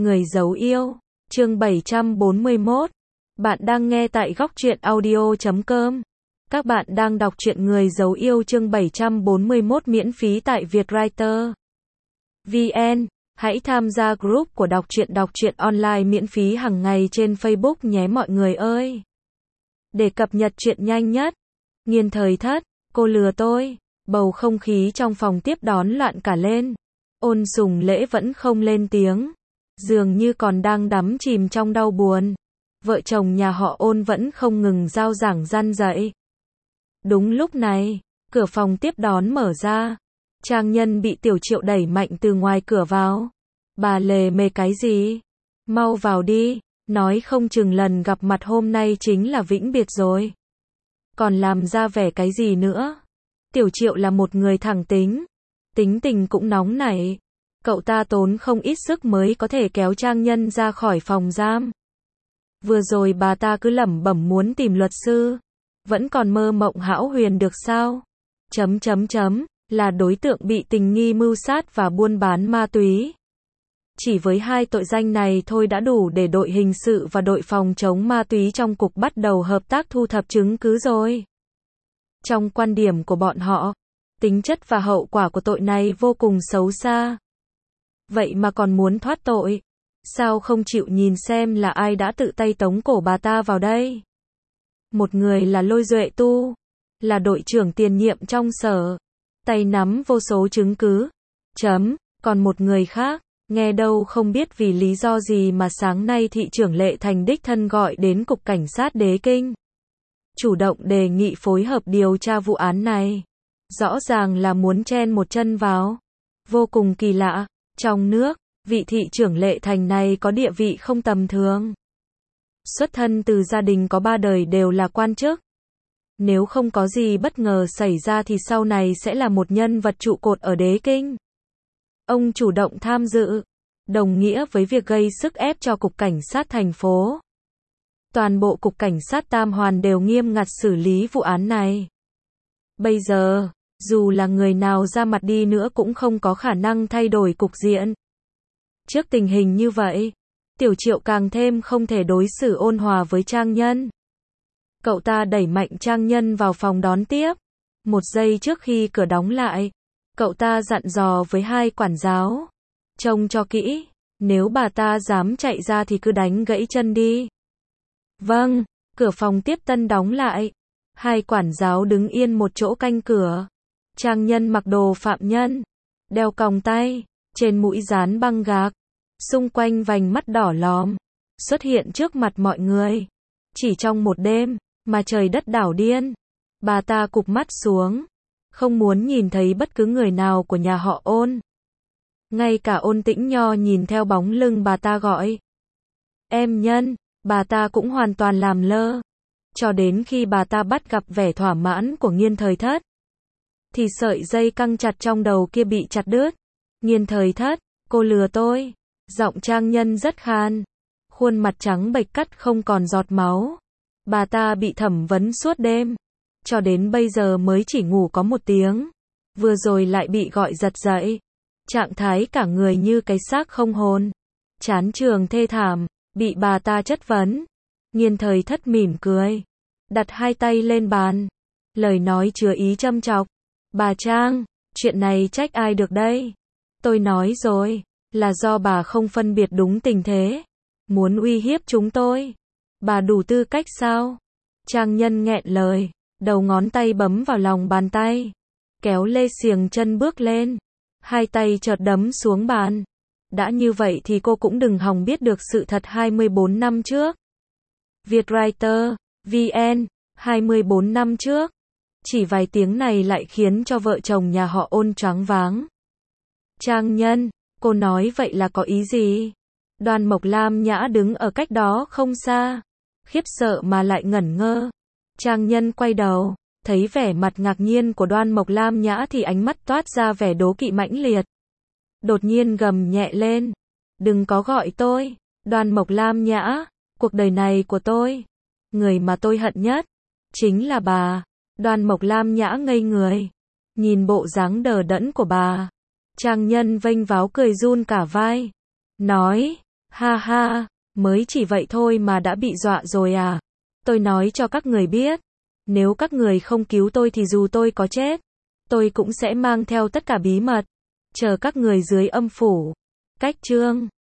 Người giấu yêu, chương 741. Bạn đang nghe tại góc truyện audio.com. Các bạn đang đọc truyện Người giấu yêu chương 741 miễn phí tại Vietwriter VN. Hãy tham gia group của đọc truyện online miễn phí hàng ngày trên Facebook nhé mọi người ơi. Để cập nhật truyện nhanh nhất. Nghiên thời thất, cô lừa tôi. Bầu không khí trong phòng tiếp đón loạn cả lên. Ôn Sùng Lễ vẫn không lên tiếng, dường như còn đang đắm chìm trong đau buồn. Vợ chồng nhà họ Ôn vẫn không ngừng rao giảng răn dạy. Đúng lúc này, cửa phòng tiếp đón mở ra. Trang Nhân bị Tiểu Triệu đẩy mạnh từ ngoài cửa vào. Bà lề mề cái gì? Mau vào đi, nói không chừng lần gặp mặt hôm nay chính là vĩnh biệt rồi. Còn làm ra vẻ cái gì nữa? Tiểu Triệu là một người thẳng tính, tính tình cũng nóng nảy. Cậu ta tốn không ít sức mới có thể kéo Trang Nhân ra khỏi phòng giam. Vừa rồi bà ta cứ lẩm bẩm muốn tìm luật sư, vẫn còn mơ mộng hão huyền được sao? Là đối tượng bị tình nghi mưu sát và buôn bán ma túy. Chỉ với hai tội danh này thôi đã đủ để đội hình sự và đội phòng chống ma túy trong cục bắt đầu hợp tác thu thập chứng cứ rồi. Trong quan điểm của bọn họ, tính chất và hậu quả của tội này vô cùng xấu xa. Vậy mà còn muốn thoát tội. Sao không chịu nhìn xem là ai đã tự tay tống cổ bà ta vào đây? Một người là Lôi Duệ Tu, là đội trưởng tiền nhiệm trong sở, tay nắm vô số chứng cứ. Còn một người khác, nghe đâu không biết vì lý do gì mà sáng nay thị trưởng Lệ Thành đích thân gọi đến Cục Cảnh sát Đế Kinh. Chủ động đề nghị phối hợp điều tra vụ án này. Rõ ràng là muốn chen một chân vào. Vô cùng kỳ lạ. Trong nước, vị thị trưởng Lệ Thành này có địa vị không tầm thường. Xuất thân từ gia đình có 3 đời đều là quan chức. Nếu không có gì bất ngờ xảy ra thì sau này sẽ là một nhân vật trụ cột ở Đế Kinh. Ông chủ động tham dự, đồng nghĩa với việc gây sức ép cho Cục Cảnh sát thành phố. Toàn bộ Cục Cảnh sát Tam Hoàn đều nghiêm ngặt xử lý vụ án này. Bây giờ, dù là người nào ra mặt đi nữa cũng không có khả năng thay đổi cục diện. Trước tình hình như vậy, Tiểu Triệu càng thêm không thể đối xử ôn hòa với Trang Nhân. Cậu ta đẩy mạnh Trang Nhân vào phòng đón tiếp. Một giây trước khi cửa đóng lại, cậu ta dặn dò với hai quản giáo. Trông cho kỹ, nếu bà ta dám chạy ra thì cứ đánh gãy chân đi. Vâng, cửa phòng tiếp tân đóng lại. Hai quản giáo đứng yên một chỗ canh cửa. Trang Nhân mặc đồ phạm nhân, đeo còng tay, trên mũi dán băng gạc, xung quanh vành mắt đỏ lòm, xuất hiện trước mặt mọi người. Chỉ trong một đêm, mà trời đất đảo điên. Bà ta cụp mắt xuống, không muốn nhìn thấy bất cứ người nào của nhà họ Ôn. Ngay cả Ôn Tĩnh Nho nhìn theo bóng lưng bà ta gọi em Nhân, bà ta cũng hoàn toàn làm lơ. Cho đến khi bà ta bắt gặp vẻ thỏa mãn của Nghiên Thời Thất, thì sợi dây căng chặt trong đầu kia bị chặt đứt. Nghiên Thời Thất, cô lừa tôi. Giọng Trang Nhân rất khan, khuôn mặt trắng bệch cắt không còn giọt máu. Bà ta bị thẩm vấn suốt đêm, cho đến bây giờ mới chỉ ngủ có 1 tiếng. Vừa rồi lại bị gọi giật dậy. Trạng thái cả người như cái xác không hồn. Chán trường thê thảm, bị bà ta chất vấn. Nghiên Thời Thất mỉm cười, đặt hai tay lên bàn, lời nói chứa ý châm chọc. Bà Trang, chuyện này trách ai được đây? Tôi nói rồi, là do bà không phân biệt đúng tình thế, muốn uy hiếp chúng tôi. Bà đủ tư cách sao? Trang Nhân nghẹn lời, đầu ngón tay bấm vào lòng bàn tay, kéo lê xiềng chân bước lên, hai tay chợt đấm xuống bàn. Đã như vậy thì cô cũng đừng hòng biết được sự thật 24 năm trước. Vietwriter VN, 24 năm trước. Chỉ vài tiếng này lại khiến cho vợ chồng nhà họ Ôn choáng váng. Trang Nhân, cô nói vậy là có ý gì? Đoan Mộc Lam Nhã đứng ở cách đó không xa, khiếp sợ mà lại ngẩn ngơ. Trang Nhân quay đầu, thấy vẻ mặt ngạc nhiên của Đoan Mộc Lam Nhã thì ánh mắt toát ra vẻ đố kỵ mãnh liệt. Đột nhiên gầm nhẹ lên, đừng có gọi tôi Đoan Mộc Lam Nhã. Cuộc đời này của tôi, người mà tôi hận nhất chính là bà. Đoan Mộc Lam Nhã ngây người, nhìn bộ dáng đờ đẫn của bà. Trang Nhân vênh váo cười run cả vai, nói, Ha ha, mới chỉ vậy thôi mà đã bị dọa rồi à? Tôi nói cho các người biết, nếu các người không cứu tôi thì dù tôi có chết, tôi cũng sẽ mang theo tất cả bí mật, chờ các người dưới âm phủ. Cách chương